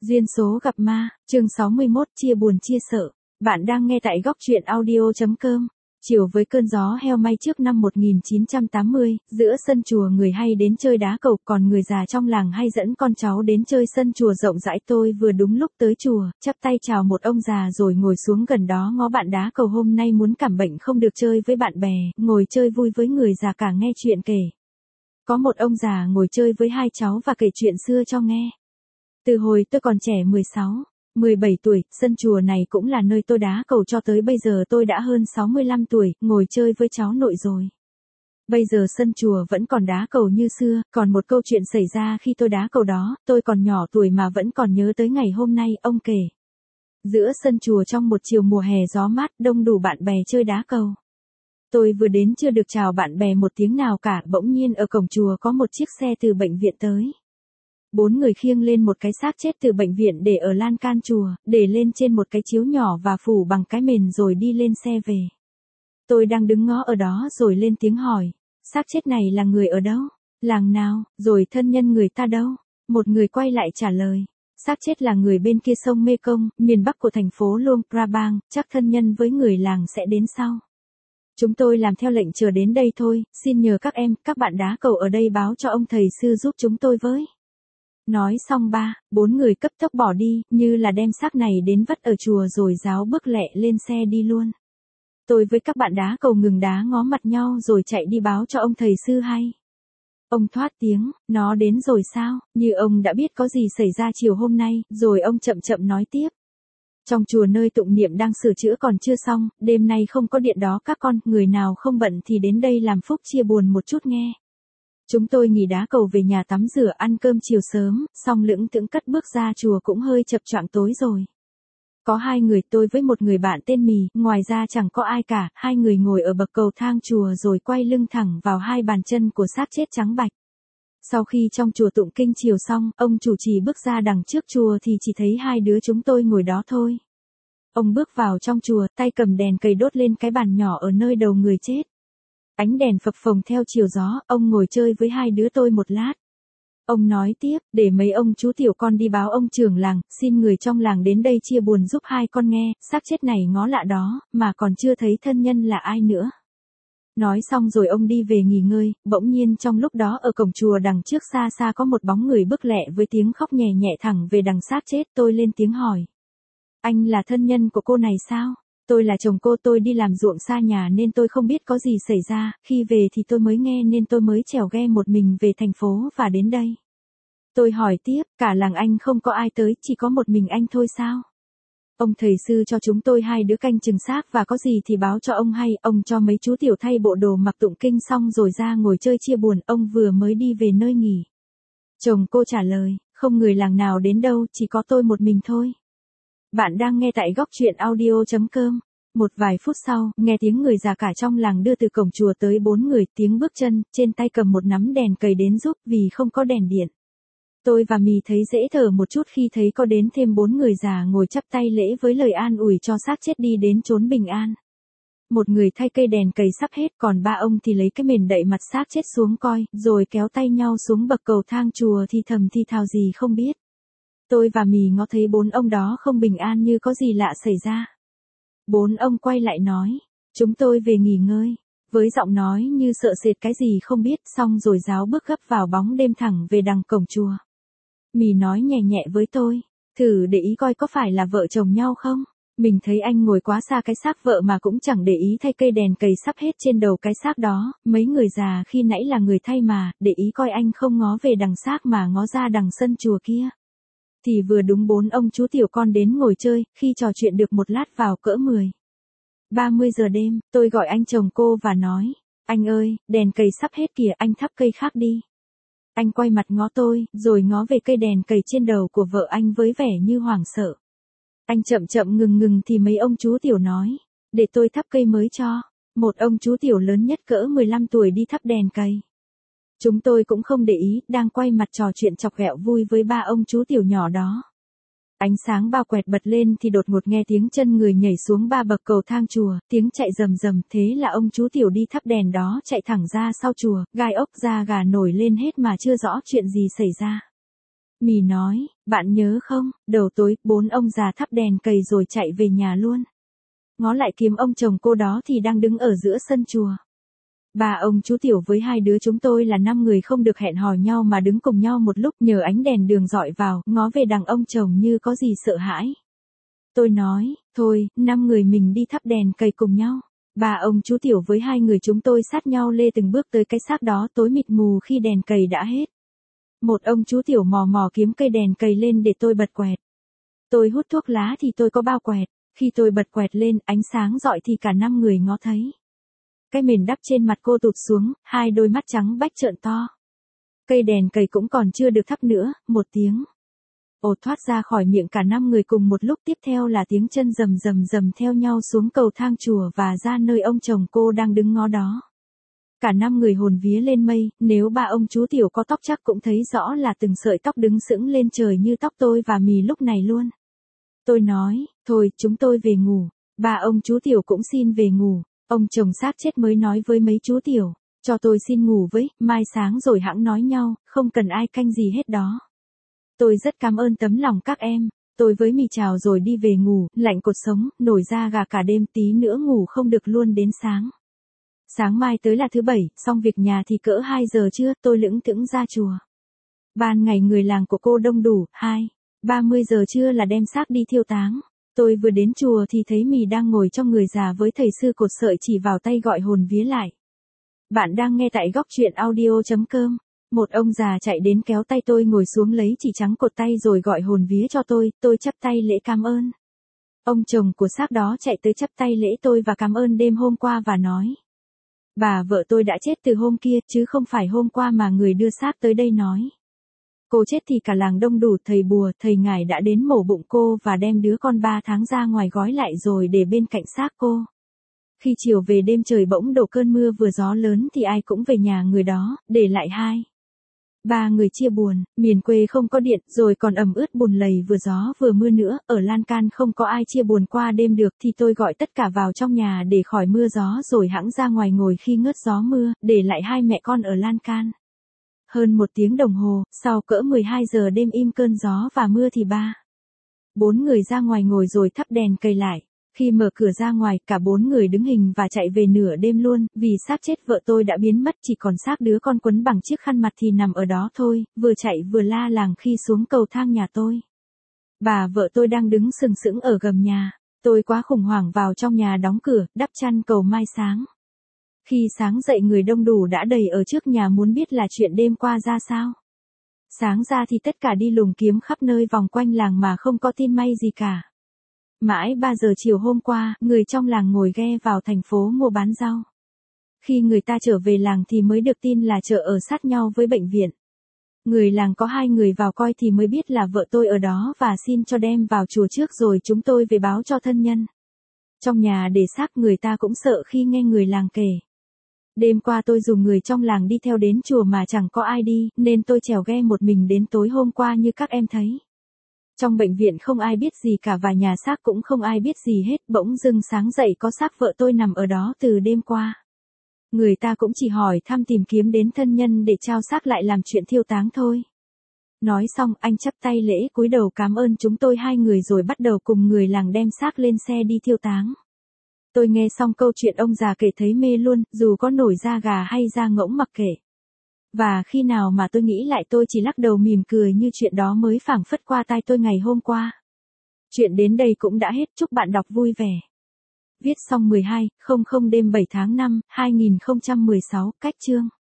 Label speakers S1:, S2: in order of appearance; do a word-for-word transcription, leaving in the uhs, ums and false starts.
S1: Duyên số gặp ma, chương sáu mươi mốt, chia buồn chia sợ. Bạn đang nghe tại góc truyện audio chấm com. Chiều với cơn gió heo may trước năm một nghìn chín trăm tám mươi, giữa sân chùa người hay đến chơi đá cầu, còn người già trong làng hay dẫn con cháu đến chơi sân chùa rộng rãi. Tôi vừa đúng lúc tới chùa, chắp tay chào một ông già rồi ngồi xuống gần đó ngó bạn đá cầu. Hôm nay muốn cảm bệnh không được chơi với bạn bè, ngồi chơi vui với người già cả nghe chuyện kể. Có một ông già ngồi chơi với hai cháu và kể chuyện xưa cho nghe. Từ hồi tôi còn trẻ mười sáu, mười bảy tuổi, sân chùa này cũng là nơi tôi đá cầu cho tới bây giờ tôi đã hơn sáu mươi lăm tuổi, ngồi chơi với cháu nội rồi. Bây giờ sân chùa vẫn còn đá cầu như xưa, còn một câu chuyện xảy ra khi tôi đá cầu đó, tôi còn nhỏ tuổi mà vẫn còn nhớ tới ngày hôm nay, ông kể. Giữa sân chùa trong một chiều mùa hè gió mát, đông đủ bạn bè chơi đá cầu. Tôi vừa đến chưa được chào bạn bè một tiếng nào cả, bỗng nhiên ở cổng chùa có một chiếc xe từ bệnh viện tới. Bốn người khiêng lên một cái xác chết từ bệnh viện để ở lan can chùa, để lên trên một cái chiếu nhỏ và phủ bằng cái mền rồi đi lên xe về. Tôi đang đứng ngó ở đó rồi lên tiếng hỏi, xác chết này là người ở đâu? Làng nào? Rồi thân nhân người ta đâu? Một người quay lại trả lời, xác chết là người bên kia sông Mekong, miền bắc của thành phố Luang Prabang, chắc thân nhân với người làng sẽ đến sau. Chúng tôi làm theo lệnh chờ đến đây thôi, xin nhờ các em, các bạn đá cầu ở đây báo cho ông thầy sư giúp chúng tôi với. Nói xong ba, bốn người cấp tốc bỏ đi, như là đem xác này đến vắt ở chùa rồi ráo bước lẹ lên xe đi luôn. Tôi với các bạn đá cầu ngừng đá ngó mặt nhau rồi chạy đi báo cho ông thầy sư hay. Ông thoát tiếng, nó đến rồi sao, như ông đã biết có gì xảy ra chiều hôm nay, rồi ông chậm chậm nói tiếp. Trong chùa nơi tụng niệm đang sửa chữa còn chưa xong, đêm nay không có điện đó các con, người nào không bận thì đến đây làm phúc chia buồn một chút nghe. Chúng tôi nghỉ đá cầu về nhà tắm rửa ăn cơm chiều sớm, xong lững thững cất bước ra chùa cũng hơi chập choạng tối rồi. Có hai người, tôi với một người bạn tên Mì, ngoài ra chẳng có ai cả, hai người ngồi ở bậc cầu thang chùa rồi quay lưng thẳng vào hai bàn chân của xác chết trắng bạch. Sau khi trong chùa tụng kinh chiều xong, ông chủ trì bước ra đằng trước chùa thì chỉ thấy hai đứa chúng tôi ngồi đó thôi. Ông bước vào trong chùa, tay cầm đèn cầy đốt lên cái bàn nhỏ ở nơi đầu người chết. Ánh đèn phập phồng theo chiều gió, ông ngồi chơi với hai đứa tôi một lát. Ông nói tiếp, để mấy ông chú tiểu con đi báo ông trưởng làng, xin người trong làng đến đây chia buồn giúp hai con nghe, xác chết này ngó lạ đó, mà còn chưa thấy thân nhân là ai nữa. Nói xong rồi ông đi về nghỉ ngơi, bỗng nhiên trong lúc đó ở cổng chùa đằng trước xa xa có một bóng người bước lẹ với tiếng khóc nhẹ nhẹ thẳng về đằng xác chết. Tôi lên tiếng hỏi, anh là thân nhân của cô này sao? Tôi là chồng cô, tôi đi làm ruộng xa nhà nên tôi không biết có gì xảy ra, khi về thì tôi mới nghe nên tôi mới chèo ghe một mình về thành phố và đến đây. Tôi hỏi tiếp, cả làng anh không có ai tới, chỉ có một mình anh thôi sao? Ông thầy sư cho chúng tôi hai đứa canh chừng xác và có gì thì báo cho ông hay, ông cho mấy chú tiểu thay bộ đồ mặc tụng kinh xong rồi ra ngồi chơi chia buồn, ông vừa mới đi về nơi nghỉ. Chồng cô trả lời, không người làng nào đến đâu, chỉ có tôi một mình thôi. Bạn đang nghe tại góc truyện audio chấm com. Một vài phút sau, nghe tiếng người già cả trong làng đưa từ cổng chùa tới bốn người, tiếng bước chân, trên tay cầm một nắm đèn cầy đến giúp vì không có đèn điện. Tôi và Mì thấy dễ thở một chút khi thấy có đến thêm bốn người già ngồi chắp tay lễ với lời an ủi cho xác chết đi đến chốn bình an. Một người thay cây đèn cầy sắp hết, còn ba ông thì lấy cái mền đậy mặt xác chết xuống coi, rồi kéo tay nhau xuống bậc cầu thang chùa thì thầm thi thào gì không biết. Tôi và Mì ngó thấy bốn ông đó không bình an như có gì lạ xảy ra. Bốn ông quay lại nói, chúng tôi về nghỉ ngơi, với giọng nói như sợ sệt cái gì không biết, xong rồi ráo bước gấp vào bóng đêm thẳng về đằng cổng chùa. Mì nói nhẹ nhẹ với tôi, thử để ý coi có phải là vợ chồng nhau không? Mình thấy anh ngồi quá xa cái xác vợ mà cũng chẳng để ý thay cây đèn cầy sắp hết trên đầu cái xác đó, mấy người già khi nãy là người thay mà, để ý coi anh không ngó về đằng xác mà ngó ra đằng sân chùa kia. Thì vừa đúng bốn ông chú tiểu con đến ngồi chơi, khi trò chuyện được một lát vào cỡ mười, ba mươi giờ đêm, tôi gọi anh chồng cô và nói, anh ơi, đèn cầy sắp hết kìa, anh thắp cây khác đi. Anh quay mặt ngó tôi, rồi ngó về cây đèn cầy trên đầu của vợ anh với vẻ như hoảng sợ. Anh chậm chậm ngừng ngừng thì mấy ông chú tiểu nói, để tôi thắp cây mới cho. Một ông chú tiểu lớn nhất cỡ mười lăm tuổi đi thắp đèn cầy. Chúng tôi cũng không để ý, đang quay mặt trò chuyện chọc ghẹo vui với ba ông chú tiểu nhỏ đó. Ánh sáng bao quẹt bật lên thì đột ngột nghe tiếng chân người nhảy xuống ba bậc cầu thang chùa, tiếng chạy rầm rầm, thế là ông chú tiểu đi thắp đèn đó chạy thẳng ra sau chùa, gai ốc da gà nổi lên hết mà chưa rõ chuyện gì xảy ra. Mì nói, bạn nhớ không, đầu tối, bốn ông già thắp đèn cầy rồi chạy về nhà luôn. Ngó lại kiếm ông chồng cô đó thì đang đứng ở giữa sân chùa. Ba ông chú Tiểu với hai đứa chúng tôi là năm người không được hẹn hò nhau mà đứng cùng nhau một lúc, nhờ ánh đèn đường dọi vào, ngó về đằng ông chồng như có gì sợ hãi. Tôi nói, thôi, năm người mình đi thắp đèn cầy cùng nhau. Ba ông chú Tiểu với hai người chúng tôi sát nhau lê từng bước tới cái xác đó, tối mịt mù khi đèn cầy đã hết. Một ông chú Tiểu mò mò kiếm cây đèn cầy lên để tôi bật quẹt. Tôi hút thuốc lá thì tôi có bao quẹt, khi tôi bật quẹt lên, ánh sáng rọi thì cả năm người ngó thấy. Cái mền đắp trên mặt cô tụt xuống, hai đôi mắt trắng bách trợn to. Cây đèn cầy cũng còn chưa được thắp nữa, một tiếng ồ thoát ra khỏi miệng cả năm người cùng một lúc, tiếp theo là tiếng chân rầm rầm rầm theo nhau xuống cầu thang chùa và ra nơi ông chồng cô đang đứng ngó đó. Cả năm người hồn vía lên mây, nếu ba ông chú Tiểu có tóc chắc cũng thấy rõ là từng sợi tóc đứng sững lên trời như tóc tôi và Mì lúc này luôn. Tôi nói, thôi chúng tôi về ngủ, ba ông chú Tiểu cũng xin về ngủ. Ông chồng xác chết mới nói với mấy chú Tiểu, cho tôi xin ngủ với, mai sáng rồi hẵng nói nhau, không cần ai canh gì hết đó. Tôi rất cảm ơn tấm lòng các em, tôi với Mì chào rồi đi về ngủ, lạnh cột sống, nổi da gà cả đêm, tí nữa ngủ không được luôn đến sáng. Sáng mai tới là thứ bảy, xong việc nhà thì cỡ hai giờ trưa, tôi lững thững ra chùa. Ban ngày người làng của cô đông đủ, hai, ba mươi giờ trưa là đem xác đi thiêu táng. Tôi vừa đến chùa thì thấy Mì đang ngồi trong người già với thầy sư cột sợi chỉ vào tay gọi hồn vía lại. Bạn đang nghe tại góc truyện audio chấm com. Một ông già chạy đến kéo tay tôi ngồi xuống lấy chỉ trắng cột tay rồi gọi hồn vía cho tôi, tôi chắp tay lễ cảm ơn. Ông chồng của xác đó chạy tới chắp tay lễ tôi và cảm ơn đêm hôm qua và nói. Bà vợ tôi đã chết từ hôm kia chứ không phải hôm qua mà người đưa xác tới đây nói. Cô chết thì cả làng đông đủ, thầy bùa, thầy ngải đã đến mổ bụng cô và đem đứa con ba tháng ra ngoài gói lại rồi để bên cạnh xác cô. Khi chiều về đêm trời bỗng đổ cơn mưa vừa gió lớn thì ai cũng về nhà người đó, để lại hai. Ba người chia buồn, miền quê không có điện rồi còn ẩm ướt bùn lầy vừa gió vừa mưa nữa, ở lan can không có ai chia buồn qua đêm được thì tôi gọi tất cả vào trong nhà để khỏi mưa gió rồi hẵng ra ngoài ngồi khi ngớt gió mưa, để lại hai mẹ con ở lan can. Hơn một tiếng đồng hồ, sau cỡ mười hai giờ đêm im cơn gió và mưa thì ba. Bốn người ra ngoài ngồi rồi thắp đèn cầy lại. Khi mở cửa ra ngoài, cả bốn người đứng hình và chạy về nửa đêm luôn, vì xác chết vợ tôi đã biến mất, chỉ còn xác đứa con quấn bằng chiếc khăn mặt thì nằm ở đó thôi, vừa chạy vừa la làng khi xuống cầu thang nhà tôi. Bà vợ tôi đang đứng sừng sững ở gầm nhà, tôi quá khủng hoảng vào trong nhà đóng cửa, đắp chăn cầu mai sáng. Khi sáng dậy người đông đủ đã đầy ở trước nhà muốn biết là chuyện đêm qua ra sao. Sáng ra thì tất cả đi lùng kiếm khắp nơi vòng quanh làng mà không có tin may gì cả. Mãi ba giờ chiều hôm qua, người trong làng ngồi ghe vào thành phố mua bán rau. Khi người ta trở về làng thì mới được tin là chợ ở sát nhau với bệnh viện. Người làng có hai người vào coi thì mới biết là vợ tôi ở đó và xin cho đem vào chùa trước rồi chúng tôi về báo cho thân nhân. Trong nhà để xác người ta cũng sợ khi nghe người làng kể. Đêm qua tôi dùng người trong làng đi theo đến chùa mà chẳng có ai đi, nên tôi chèo ghe một mình đến tối hôm qua như các em thấy. Trong bệnh viện không ai biết gì cả và nhà xác cũng không ai biết gì hết, bỗng dưng sáng dậy có xác vợ tôi nằm ở đó từ đêm qua. Người ta cũng chỉ hỏi thăm tìm kiếm đến thân nhân để trao xác lại làm chuyện thiêu táng thôi. Nói xong anh chắp tay lễ cúi đầu cảm ơn chúng tôi hai người rồi bắt đầu cùng người làng đem xác lên xe đi thiêu táng. Tôi nghe xong câu chuyện ông già kể thấy mê luôn, dù có nổi da gà hay da ngỗng mặc kệ. Và khi nào mà tôi nghĩ lại tôi chỉ lắc đầu mỉm cười như chuyện đó mới phảng phất qua tai tôi ngày hôm qua. Chuyện đến đây cũng đã hết, chúc bạn đọc vui vẻ. Viết xong mười hai, không không đêm bảy tháng năm, hai nghìn không trăm mười sáu, cách chương.